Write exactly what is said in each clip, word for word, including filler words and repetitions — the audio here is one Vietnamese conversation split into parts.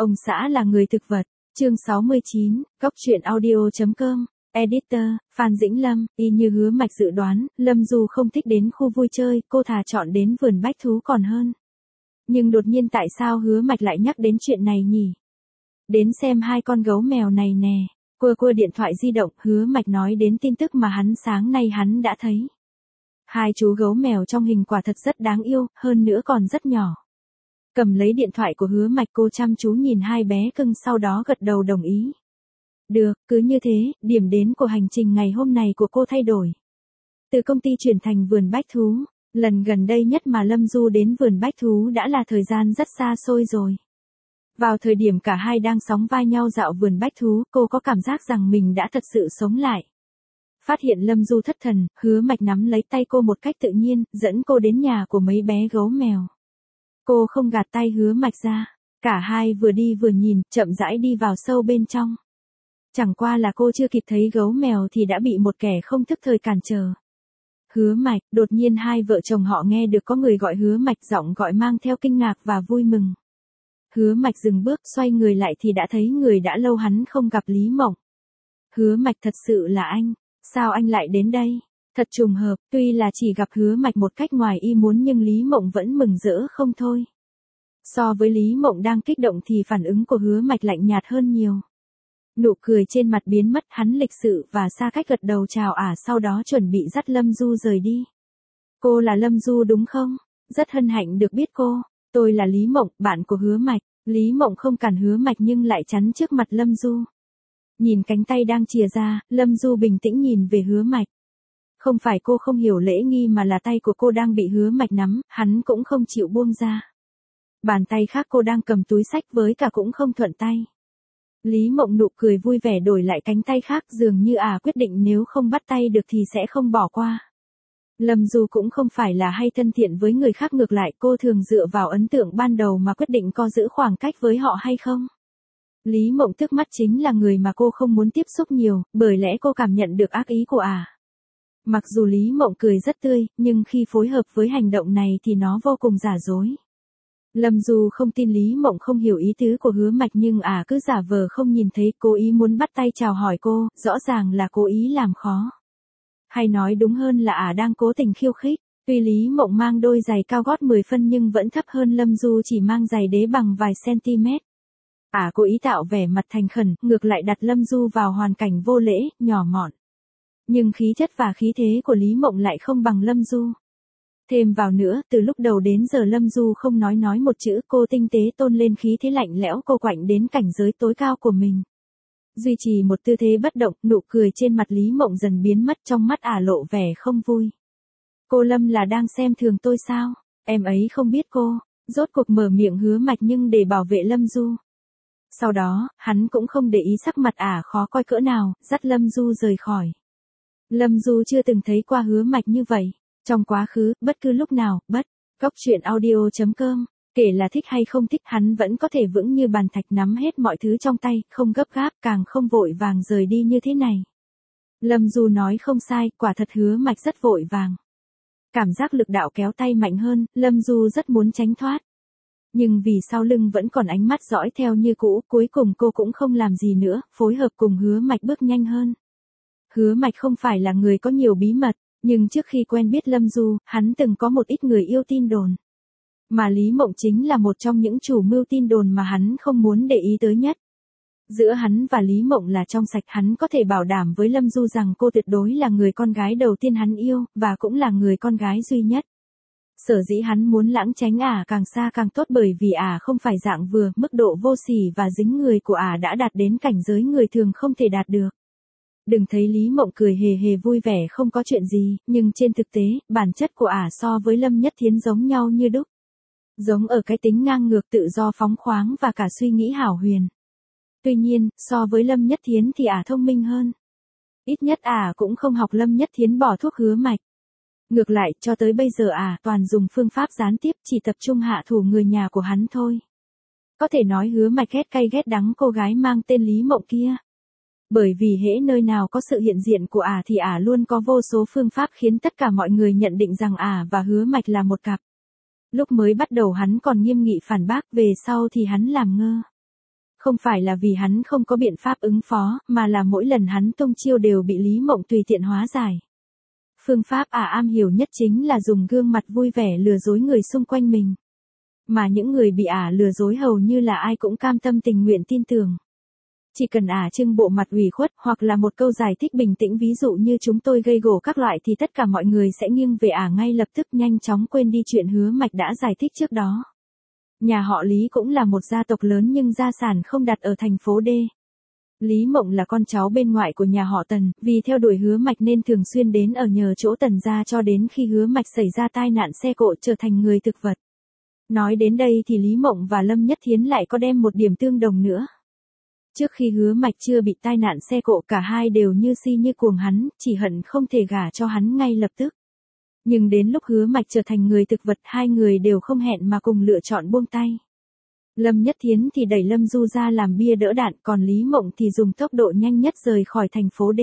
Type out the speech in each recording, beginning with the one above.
Ông xã là người thực vật. Chương sáu mươi chín, Góc truyện audio.com. Editor, Phan Dĩnh Lâm. Y như Hứa Mạch dự đoán, Lâm Du không thích đến khu vui chơi, cô thà chọn đến vườn bách thú còn hơn. Nhưng đột nhiên tại sao Hứa Mạch lại nhắc đến chuyện này nhỉ? Đến xem hai con gấu mèo này nè. Cua cua điện thoại di động, Hứa Mạch nói đến tin tức mà hắn sáng nay hắn đã thấy. Hai chú gấu mèo trong hình quả thật rất đáng yêu, hơn nữa còn rất nhỏ. Cầm lấy điện thoại của Hứa Mạch, cô chăm chú nhìn hai bé cưng, sau đó gật đầu đồng ý. Được, cứ như thế, điểm đến của hành trình ngày hôm này của cô thay đổi. Từ công ty chuyển thành vườn bách thú, lần gần đây nhất mà Lâm Du đến vườn bách thú đã là thời gian rất xa xôi rồi. Vào thời điểm cả hai đang sóng vai nhau dạo vườn bách thú, cô có cảm giác rằng mình đã thật sự sống lại. Phát hiện Lâm Du thất thần, Hứa Mạch nắm lấy tay cô một cách tự nhiên, dẫn cô đến nhà của mấy bé gấu mèo. Cô không gạt tay Hứa Mạch ra, cả hai vừa đi vừa nhìn, chậm rãi đi vào sâu bên trong. Chẳng qua là cô chưa kịp thấy gấu mèo thì đã bị một kẻ không thức thời cản trở. Hứa Mạch, đột nhiên hai vợ chồng họ nghe được có người gọi Hứa Mạch, giọng gọi mang theo kinh ngạc và vui mừng. Hứa Mạch dừng bước, xoay người lại thì đã thấy người đã lâu hắn không gặp, Lý Mộng. Hứa Mạch, thật sự là anh, sao anh lại đến đây? Thật trùng hợp, tuy là chỉ gặp Hứa Mạch một cách ngoài ý muốn nhưng Lý Mộng vẫn mừng rỡ không thôi. So với Lý Mộng đang kích động thì phản ứng của Hứa Mạch lạnh nhạt hơn nhiều. Nụ cười trên mặt biến mất, hắn lịch sự và xa cách gật đầu chào ả, sau đó chuẩn bị dắt Lâm Du rời đi. Cô là Lâm Du đúng không? Rất hân hạnh được biết cô. Tôi là Lý Mộng, bạn của Hứa Mạch. Lý Mộng không cản Hứa Mạch nhưng lại chắn trước mặt Lâm Du. Nhìn cánh tay đang chìa ra, Lâm Du bình tĩnh nhìn về Hứa Mạch. Không phải cô không hiểu lễ nghi mà là tay của cô đang bị Hứa Mạch nắm, hắn cũng không chịu buông ra. Bàn tay khác cô đang cầm túi xách với cả cũng không thuận tay. Lý Mộng nụ cười vui vẻ đổi lại cánh tay khác, dường như à quyết định nếu không bắt tay được thì sẽ không bỏ qua. Lâm Du cũng không phải là hay thân thiện với người khác, ngược lại cô thường dựa vào ấn tượng ban đầu mà quyết định có giữ khoảng cách với họ hay không. Lý Mộng trước mắt chính là người mà cô không muốn tiếp xúc nhiều, bởi lẽ cô cảm nhận được ác ý của ả. Mặc dù Lý Mộng cười rất tươi, nhưng khi phối hợp với hành động này thì nó vô cùng giả dối. Lâm Du không tin Lý Mộng không hiểu ý tứ của Hứa Mạch nhưng ả à cứ giả vờ không nhìn thấy, cố ý muốn bắt tay chào hỏi cô, rõ ràng là cố ý làm khó. Hay nói đúng hơn là ả à đang cố tình khiêu khích. Tuy Lý Mộng mang đôi giày cao gót mười phân nhưng vẫn thấp hơn Lâm Du chỉ mang giày đế bằng vài cm. Ả à cố ý tạo vẻ mặt thành khẩn, ngược lại đặt Lâm Du vào hoàn cảnh vô lễ, nhỏ mọn. Nhưng khí chất và khí thế của Lý Mộng lại không bằng Lâm Du. Thêm vào nữa, từ lúc đầu đến giờ Lâm Du không nói nói một chữ, cô tinh tế tôn lên khí thế lạnh lẽo cô quạnh đến cảnh giới tối cao của mình. Duy trì một tư thế bất động, nụ cười trên mặt Lý Mộng dần biến mất, trong mắt ả lộ vẻ không vui. Cô Lâm là đang xem thường tôi sao? Em ấy không biết cô. Rốt cuộc mở miệng Hứa Mạch nhưng để bảo vệ Lâm Du. Sau đó, hắn cũng không để ý sắc mặt ả khó coi cỡ nào, dắt Lâm Du rời khỏi. Lâm Du chưa từng thấy qua Hứa Mạch như vậy. Trong quá khứ, bất cứ lúc nào, bất, góc truyện audio.com, kể là thích hay không thích hắn vẫn có thể vững như bàn thạch nắm hết mọi thứ trong tay, không gấp gáp, càng không vội vàng rời đi như thế này. Lâm Du nói không sai, quả thật Hứa Mạch rất vội vàng. Cảm giác lực đạo kéo tay mạnh hơn, Lâm Du rất muốn tránh thoát. Nhưng vì sau lưng vẫn còn ánh mắt dõi theo như cũ, cuối cùng cô cũng không làm gì nữa, phối hợp cùng Hứa Mạch bước nhanh hơn. Hứa Mạch không phải là người có nhiều bí mật. Nhưng trước khi quen biết Lâm Du, hắn từng có một ít người yêu tin đồn. Mà Lý Mộng chính là một trong những chủ mưu tin đồn mà hắn không muốn để ý tới nhất. Giữa hắn và Lý Mộng là trong sạch, hắn có thể bảo đảm với Lâm Du rằng cô tuyệt đối là người con gái đầu tiên hắn yêu, và cũng là người con gái duy nhất. Sở dĩ hắn muốn lãng tránh ả càng xa càng tốt bởi vì ả không phải dạng vừa, mức độ vô sỉ và dính người của ả đã đạt đến cảnh giới người thường không thể đạt được. Đừng thấy Lý Mộng cười hề hề vui vẻ không có chuyện gì, nhưng trên thực tế, bản chất của ả so với Lâm Nhất Thiến giống nhau như đúc. Giống ở cái tính ngang ngược, tự do phóng khoáng và cả suy nghĩ hảo huyền. Tuy nhiên, so với Lâm Nhất Thiến thì ả thông minh hơn. Ít nhất ả cũng không học Lâm Nhất Thiến bỏ thuốc Hứa Mạch. Ngược lại, cho tới bây giờ ả toàn dùng phương pháp gián tiếp, chỉ tập trung hạ thủ người nhà của hắn thôi. Có thể nói Hứa Mạch ghét cay ghét đắng cô gái mang tên Lý Mộng kia. Bởi vì hễ nơi nào có sự hiện diện của ả thì ả luôn có vô số phương pháp khiến tất cả mọi người nhận định rằng ả và Hứa Mạch là một cặp. Lúc mới bắt đầu hắn còn nghiêm nghị phản bác, về sau thì hắn làm ngơ. Không phải là vì hắn không có biện pháp ứng phó, mà là mỗi lần hắn tung chiêu đều bị Lý Mộng tùy tiện hóa giải. Phương pháp ả am hiểu nhất chính là dùng gương mặt vui vẻ lừa dối người xung quanh mình. Mà những người bị ả lừa dối hầu như là ai cũng cam tâm tình nguyện tin tưởng. Chỉ cần ả trưng bộ mặt ủy khuất hoặc là một câu giải thích bình tĩnh, ví dụ như chúng tôi gây gổ các loại, thì tất cả mọi người sẽ nghiêng về ả ngay lập tức, nhanh chóng quên đi chuyện Hứa Mạch đã giải thích trước đó. Nhà họ Lý cũng là một gia tộc lớn nhưng gia sản không đặt ở thành phố D. Lý Mộng là con cháu bên ngoại của nhà họ Tần, vì theo đuổi Hứa Mạch nên thường xuyên đến ở nhờ chỗ Tần gia cho đến khi Hứa Mạch xảy ra tai nạn xe cộ trở thành người thực vật. Nói đến đây thì Lý Mộng và Lâm Nhất Thiến lại có đem một điểm tương đồng nữa. Trước khi Hứa Mạch chưa bị tai nạn xe cộ, cả hai đều như si như cuồng hắn, chỉ hận không thể gả cho hắn ngay lập tức. Nhưng đến lúc Hứa Mạch trở thành người thực vật, hai người đều không hẹn mà cùng lựa chọn buông tay. Lâm Nhất Thiến thì đẩy Lâm Du ra làm bia đỡ đạn, còn Lý Mộng thì dùng tốc độ nhanh nhất rời khỏi thành phố D.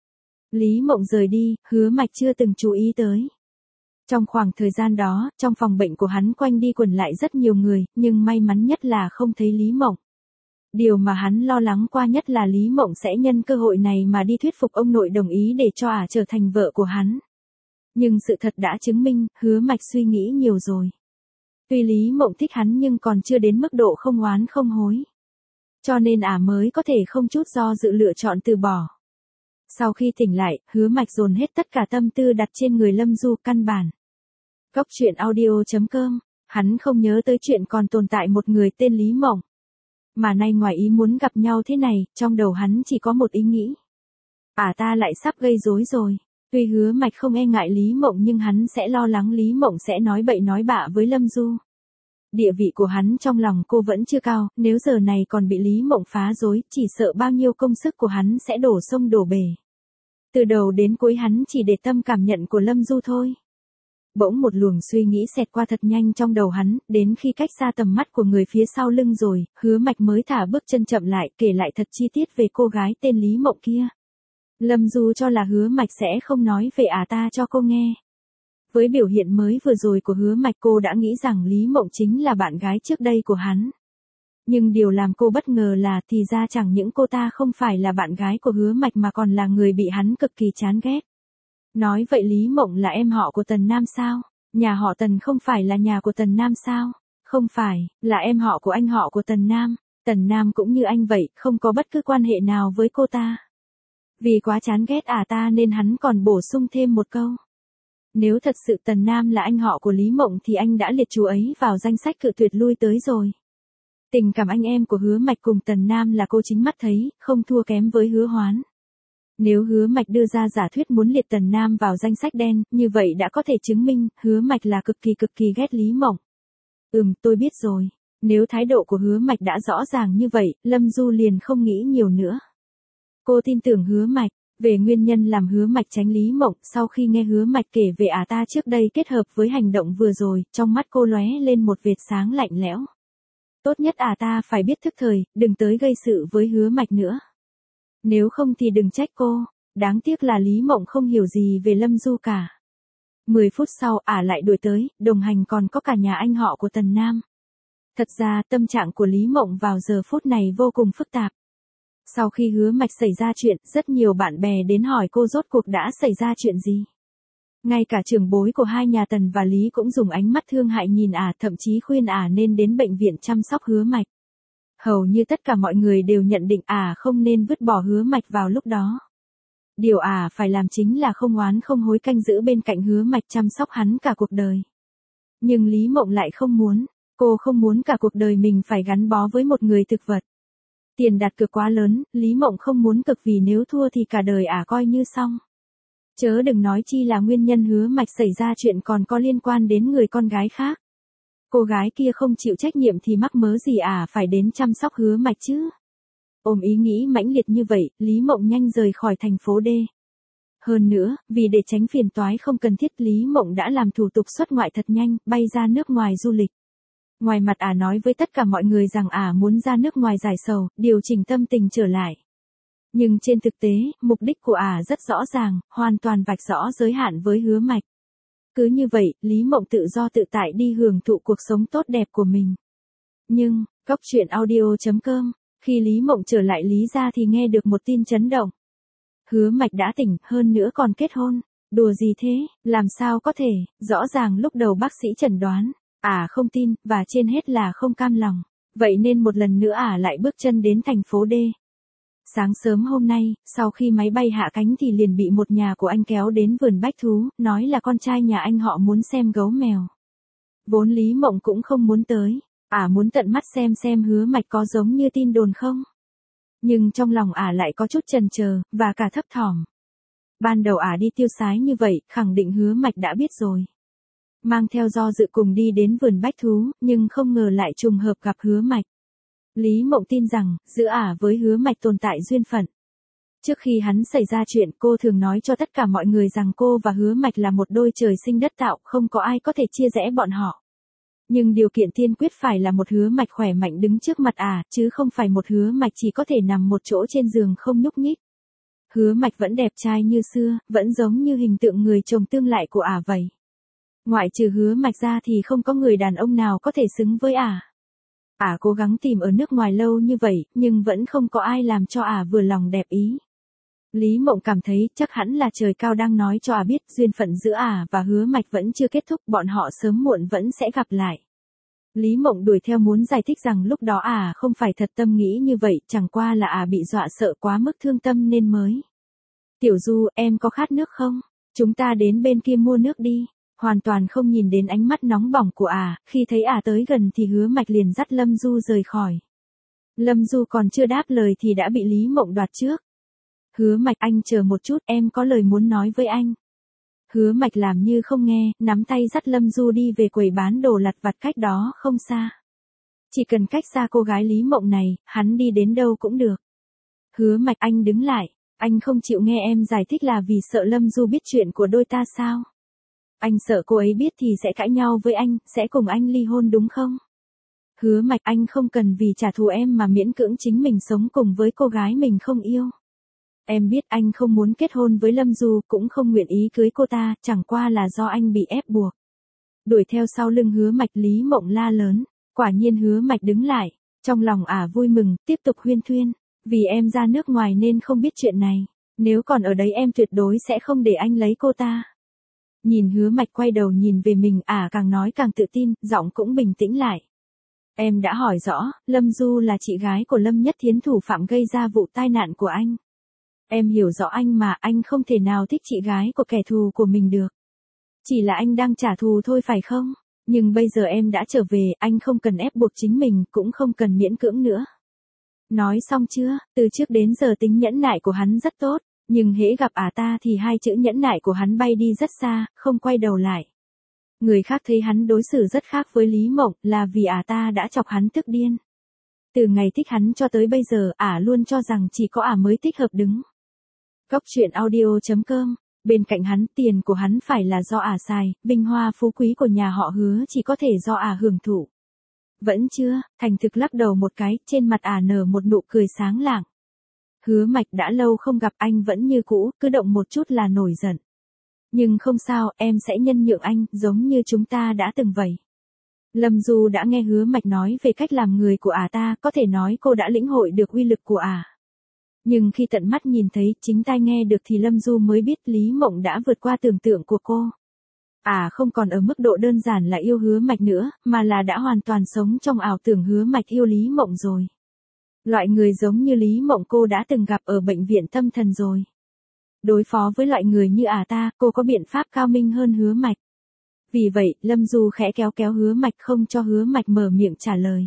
Lý Mộng rời đi, Hứa Mạch chưa từng chú ý tới. Trong khoảng thời gian đó, trong phòng bệnh của hắn quanh đi quẩn lại rất nhiều người, nhưng may mắn nhất là không thấy Lý Mộng. Điều mà hắn lo lắng qua nhất là Lý Mộng sẽ nhân cơ hội này mà đi thuyết phục ông nội đồng ý để cho ả trở thành vợ của hắn. Nhưng sự thật đã chứng minh, Hứa Mạch suy nghĩ nhiều rồi. Tuy Lý Mộng thích hắn nhưng còn chưa đến mức độ không oán không hối. Cho nên ả mới có thể không chút do dự lựa chọn từ bỏ. Sau khi tỉnh lại, Hứa Mạch dồn hết tất cả tâm tư đặt trên người Lâm Du, căn bản. Góc truyện audio chấm com, hắn không nhớ tới chuyện còn tồn tại một người tên Lý Mộng. Mà nay ngoài ý muốn gặp nhau thế này, trong đầu hắn chỉ có một ý nghĩ. À ta lại sắp gây rối rồi. Tuy Hứa Mạch không e ngại Lý Mộng nhưng hắn sẽ lo lắng Lý Mộng sẽ nói bậy nói bạ với Lâm Du. Địa vị của hắn trong lòng cô vẫn chưa cao, nếu giờ này còn bị Lý Mộng phá rối, chỉ sợ bao nhiêu công sức của hắn sẽ đổ sông đổ bể. Từ đầu đến cuối hắn chỉ để tâm cảm nhận của Lâm Du thôi. Bỗng một luồng suy nghĩ xẹt qua thật nhanh trong đầu hắn, đến khi cách xa tầm mắt của người phía sau lưng rồi, Hứa Mạch mới thả bước chân chậm lại, kể lại thật chi tiết về cô gái tên Lý Mộng kia. Lâm Du cho là Hứa Mạch sẽ không nói về ả ta cho cô nghe. Với biểu hiện mới vừa rồi của Hứa Mạch, cô đã nghĩ rằng Lý Mộng chính là bạn gái trước đây của hắn. Nhưng điều làm cô bất ngờ là thì ra chẳng những cô ta không phải là bạn gái của Hứa Mạch mà còn là người bị hắn cực kỳ chán ghét. Nói vậy Lý Mộng là em họ của Tần Nam sao? Nhà họ Tần không phải là nhà của Tần Nam sao? Không phải, là em họ của anh họ của Tần Nam. Tần Nam cũng như anh vậy, không có bất cứ quan hệ nào với cô ta. Vì quá chán ghét ả ta nên hắn còn bổ sung thêm một câu. Nếu thật sự Tần Nam là anh họ của Lý Mộng thì anh đã liệt chú ấy vào danh sách cự tuyệt lui tới rồi. Tình cảm anh em của Hứa Mạch cùng Tần Nam là cô chính mắt thấy, không thua kém với Hứa Hoán. Nếu Hứa Mạch đưa ra giả thuyết muốn liệt Tần Nam vào danh sách đen, như vậy đã có thể chứng minh, Hứa Mạch là cực kỳ cực kỳ ghét Lý Mộng. Ừm, tôi biết rồi. Nếu thái độ của Hứa Mạch đã rõ ràng như vậy, Lâm Du liền không nghĩ nhiều nữa. Cô tin tưởng Hứa Mạch. Về nguyên nhân làm Hứa Mạch tránh Lý Mộng, sau khi nghe Hứa Mạch kể về ả ta trước đây kết hợp với hành động vừa rồi, trong mắt cô lóe lên một vệt sáng lạnh lẽo. Tốt nhất ả ta phải biết thức thời, đừng tới gây sự với Hứa Mạch nữa. Nếu không thì đừng trách cô. Đáng tiếc là Lý Mộng không hiểu gì về Lâm Du cả. Mười phút sau ả lại đuổi tới, đồng hành còn có cả nhà anh họ của Tần Nam. Thật ra tâm trạng của Lý Mộng vào giờ phút này vô cùng phức tạp. Sau khi Hứa Mạch xảy ra chuyện, rất nhiều bạn bè đến hỏi cô rốt cuộc đã xảy ra chuyện gì. Ngay cả trưởng bối của hai nhà Tần và Lý cũng dùng ánh mắt thương hại nhìn ả, thậm chí khuyên ả nên đến bệnh viện chăm sóc Hứa Mạch. Hầu như tất cả mọi người đều nhận định ả không nên vứt bỏ Hứa Mạch vào lúc đó. Điều ả phải làm chính là không oán không hối canh giữ bên cạnh Hứa Mạch chăm sóc hắn cả cuộc đời. Nhưng Lý Mộng lại không muốn, cô không muốn cả cuộc đời mình phải gắn bó với một người thực vật. Tiền đặt cược quá lớn, Lý Mộng không muốn cực vì nếu thua thì cả đời ả coi như xong. Chớ đừng nói chi là nguyên nhân Hứa Mạch xảy ra chuyện còn có liên quan đến người con gái khác. Cô gái kia không chịu trách nhiệm thì mắc mớ gì ả phải đến chăm sóc Hứa Mạch chứ. Ôm ý nghĩ mãnh liệt như vậy, Lý Mộng nhanh rời khỏi thành phố D. Hơn nữa, vì để tránh phiền toái không cần thiết, Lý Mộng đã làm thủ tục xuất ngoại thật nhanh, bay ra nước ngoài du lịch. Ngoài mặt ả nói với tất cả mọi người rằng ả muốn ra nước ngoài giải sầu, điều chỉnh tâm tình trở lại. Nhưng trên thực tế, mục đích của ả rất rõ ràng, hoàn toàn vạch rõ giới hạn với Hứa Mạch. Cứ như vậy, Lý Mộng tự do tự tại đi hưởng thụ cuộc sống tốt đẹp của mình. Nhưng, góc truyện audio chấm com Khi Lý Mộng trở lại Lý gia thì nghe được một tin chấn động. Hứa Mạch đã tỉnh, hơn nữa còn kết hôn. Đùa gì thế, làm sao có thể, rõ ràng lúc đầu bác sĩ chẩn đoán, ả không tin, và trên hết là không cam lòng. Vậy nên một lần nữa ả lại bước chân đến thành phố D. Sáng sớm hôm nay, sau khi máy bay hạ cánh thì liền bị một nhà của anh kéo đến vườn bách thú, nói là con trai nhà anh họ muốn xem gấu mèo. Vốn Lý Mộng cũng không muốn tới, ả muốn tận mắt xem xem Hứa Mạch có giống như tin đồn không. Nhưng trong lòng ả lại có chút chần chờ, và cả thấp thỏm. Ban đầu ả đi tiêu sái như vậy, khẳng định Hứa Mạch đã biết rồi. Mang theo do dự cùng đi đến vườn bách thú, nhưng không ngờ lại trùng hợp gặp Hứa Mạch. Lý Mộng tin rằng, giữa ả với Hứa Mạch tồn tại duyên phận. Trước khi hắn xảy ra chuyện, cô thường nói cho tất cả mọi người rằng cô và Hứa Mạch là một đôi trời sinh đất tạo, không có ai có thể chia rẽ bọn họ. Nhưng điều kiện tiên quyết phải là một Hứa Mạch khỏe mạnh đứng trước mặt ả, chứ không phải một Hứa Mạch chỉ có thể nằm một chỗ trên giường không nhúc nhích. Hứa Mạch vẫn đẹp trai như xưa, vẫn giống như hình tượng người chồng tương lại của ả vậy. Ngoại trừ Hứa Mạch ra thì không có người đàn ông nào có thể xứng với ả. Ả cố gắng tìm ở nước ngoài lâu như vậy, nhưng vẫn không có ai làm cho ả vừa lòng đẹp ý. Lý Mộng cảm thấy chắc hẳn là trời cao đang nói cho ả biết duyên phận giữa ả và Hứa Mạch vẫn chưa kết thúc, bọn họ sớm muộn vẫn sẽ gặp lại. Lý Mộng đuổi theo muốn giải thích rằng lúc đó ả không phải thật tâm nghĩ như vậy, chẳng qua là ả bị dọa sợ quá mức thương tâm nên mới. Tiểu Du, em có khát nước không? Chúng ta đến bên kia mua nước đi. Hoàn toàn không nhìn đến ánh mắt nóng bỏng của ả, khi thấy ả tới gần thì Hứa Mạch liền dắt Lâm Du rời khỏi. Lâm Du còn chưa đáp lời thì đã bị Lý Mộng đoạt trước. Hứa Mạch, anh chờ một chút, em có lời muốn nói với anh. Hứa Mạch làm như không nghe, nắm tay dắt Lâm Du đi về quầy bán đồ lặt vặt cách đó không xa. Chỉ cần cách xa cô gái Lý Mộng này, hắn đi đến đâu cũng được. Hứa Mạch, anh đứng lại, anh không chịu nghe em giải thích là vì sợ Lâm Du biết chuyện của đôi ta sao? Anh sợ cô ấy biết thì sẽ cãi nhau với anh, sẽ cùng anh ly hôn đúng không? Hứa Mạch, anh không cần vì trả thù em mà miễn cưỡng chính mình sống cùng với cô gái mình không yêu. Em biết anh không muốn kết hôn với Lâm Du, cũng không nguyện ý cưới cô ta, chẳng qua là do anh bị ép buộc. Đuổi theo sau lưng Hứa Mạch, Lý Mộng la lớn. Quả nhiên Hứa Mạch đứng lại, trong lòng ả vui mừng, tiếp tục huyên thuyên. Vì em ra nước ngoài nên không biết chuyện này, nếu còn ở đấy em tuyệt đối sẽ không để anh lấy cô ta. Nhìn Hứa Mạch quay đầu nhìn về mình, ả càng nói càng tự tin, giọng cũng bình tĩnh lại. Em đã hỏi rõ, Lâm Du là chị gái của Lâm Nhất Thiến, thủ phạm gây ra vụ tai nạn của anh. Em hiểu rõ anh mà, anh không thể nào thích chị gái của kẻ thù của mình được. Chỉ là anh đang trả thù thôi phải không? Nhưng bây giờ em đã trở về, anh không cần ép buộc chính mình, cũng không cần miễn cưỡng nữa. Nói xong chưa, từ trước đến giờ tính nhẫn nại của hắn rất tốt, nhưng hễ gặp ả ta thì hai chữ nhẫn nại của hắn bay đi rất xa, không quay đầu lại. Người khác thấy hắn đối xử rất khác với Lý Mộng là vì ả ta đã chọc hắn tức điên. Từ ngày thích hắn cho tới bây giờ, ả luôn cho rằng chỉ có ả mới thích hợp đứng. Góc truyện audio chấm com, bên cạnh hắn, tiền của hắn phải là do ả xài, vinh hoa phú quý của nhà họ Hứa chỉ có thể do ả hưởng thụ. Vẫn chưa, thành thực lắc đầu một cái, trên mặt ả nở một nụ cười sáng lạng. Hứa Mạch, đã lâu không gặp, anh vẫn như cũ, cứ động một chút là nổi giận. Nhưng không sao, em sẽ nhân nhượng anh, giống như chúng ta đã từng vậy. Lâm Du đã nghe Hứa Mạch nói về cách làm người của ả ta, có thể nói cô đã lĩnh hội được uy lực của ả. Nhưng khi tận mắt nhìn thấy, chính tai nghe được thì Lâm Du mới biết Lý Mộng đã vượt qua tưởng tượng của cô. Ả không còn ở mức độ đơn giản là yêu Hứa Mạch nữa, mà là đã hoàn toàn sống trong ảo tưởng Hứa Mạch yêu Lý Mộng rồi. Loại người giống như Lý Mộng cô đã từng gặp ở bệnh viện tâm thần rồi. Đối phó với loại người như ả ta, cô có biện pháp cao minh hơn Hứa Mạch. Vì vậy, Lâm Du khẽ kéo kéo Hứa Mạch không cho Hứa Mạch mở miệng trả lời.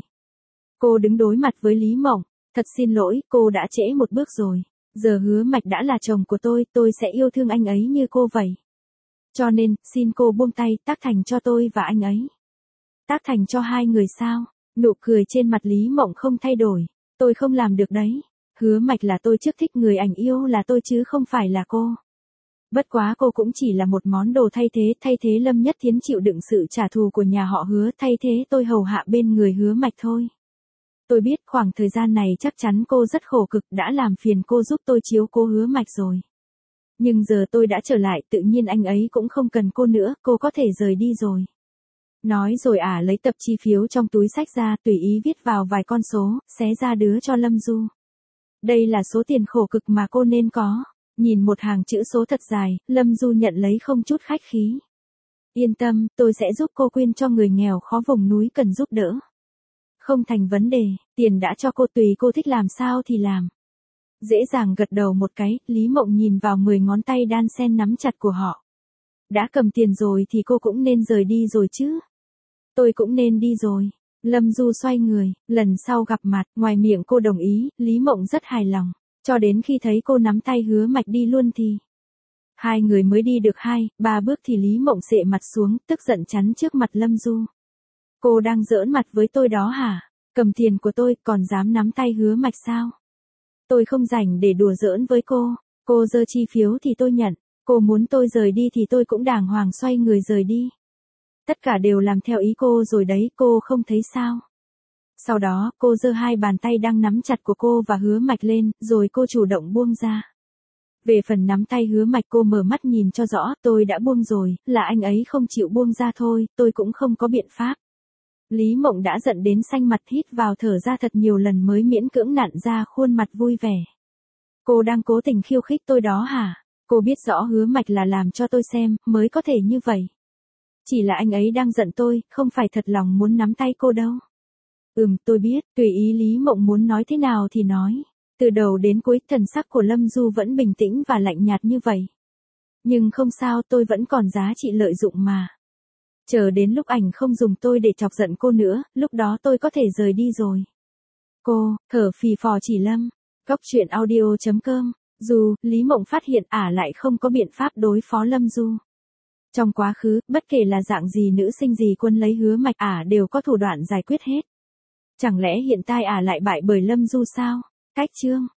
Cô đứng đối mặt với Lý Mộng. Thật xin lỗi, cô đã trễ một bước rồi. Giờ Hứa Mạch đã là chồng của tôi, tôi sẽ yêu thương anh ấy như cô vậy. Cho nên, xin cô buông tay, tác thành cho tôi và anh ấy. Tác thành cho hai người sao? Nụ cười trên mặt Lý Mộng không thay đổi. Tôi không làm được đấy. Hứa Mạch là tôi trước thích, người ảnh yêu là tôi chứ không phải là cô. Bất quá cô cũng chỉ là một món đồ thay thế, thay thế Lâm Nhất Thiến chịu đựng sự trả thù của nhà họ Hứa, thay thế tôi hầu hạ bên người Hứa Mạch thôi. Tôi biết khoảng thời gian này chắc chắn cô rất khổ cực, đã làm phiền cô giúp tôi chiếu cố Hứa Mạch rồi. Nhưng giờ tôi đã trở lại, tự nhiên anh ấy cũng không cần cô nữa, cô có thể rời đi rồi. Nói rồi ả lấy tập chi phiếu trong túi xách ra, tùy ý viết vào vài con số, xé ra đứa cho Lâm Du. Đây là số tiền khổ cực mà cô nên có. Nhìn một hàng chữ số thật dài, Lâm Du nhận lấy không chút khách khí. Yên tâm, tôi sẽ giúp cô quyên cho người nghèo khó vùng núi cần giúp đỡ. Không thành vấn đề, tiền đã cho cô, tùy cô thích làm sao thì làm. Dễ dàng gật đầu một cái, Lý Mộng nhìn vào mười ngón tay đan sen nắm chặt của họ. Đã cầm tiền rồi thì cô cũng nên rời đi rồi chứ. Tôi cũng nên đi rồi. Lâm Du xoay người, lần sau gặp mặt, ngoài miệng cô đồng ý, Lý Mộng rất hài lòng. Cho đến khi thấy cô nắm tay Hứa Mạch đi luôn thì... Hai người mới đi được hai, ba bước thì Lý Mộng xệ mặt xuống, tức giận chắn trước mặt Lâm Du. Cô đang giỡn mặt với tôi đó hả? Cầm tiền của tôi, còn dám nắm tay Hứa Mạch sao? Tôi không rảnh để đùa giỡn với cô. Cô giơ chi phiếu thì tôi nhận. Cô muốn tôi rời đi thì tôi cũng đàng hoàng xoay người rời đi. Tất cả đều làm theo ý cô rồi đấy, cô không thấy sao? Sau đó, cô giơ hai bàn tay đang nắm chặt của cô và Hứa Mạch lên, rồi cô chủ động buông ra. Về phần nắm tay Hứa Mạch, cô mở mắt nhìn cho rõ, tôi đã buông rồi, là anh ấy không chịu buông ra thôi, tôi cũng không có biện pháp. Lý Mộng đã giận đến xanh mặt, hít vào thở ra thật nhiều lần mới miễn cưỡng nặn ra khuôn mặt vui vẻ. Cô đang cố tình khiêu khích tôi đó hả? Cô biết rõ Hứa Mạch là làm cho tôi xem, mới có thể như vậy. Chỉ là anh ấy đang giận tôi, không phải thật lòng muốn nắm tay cô đâu. Ừm, tôi biết, tùy ý Lý Mộng muốn nói thế nào thì nói. Từ đầu đến cuối, thần sắc của Lâm Du vẫn bình tĩnh và lạnh nhạt như vậy. Nhưng không sao, tôi vẫn còn giá trị lợi dụng mà. Chờ đến lúc ảnh không dùng tôi để chọc giận cô nữa, lúc đó tôi có thể rời đi rồi. Cô, thở phì phò chỉ Lâm. Góc truyện audio chấm com. Dù, Lý Mộng phát hiện ả lại không có biện pháp đối phó Lâm Du. Trong quá khứ, bất kể là dạng gì nữ sinh gì quân lấy Hứa Mạch, ả đều có thủ đoạn giải quyết hết. Chẳng lẽ hiện tại ả lại bại bởi Lâm Du sao? Cách chương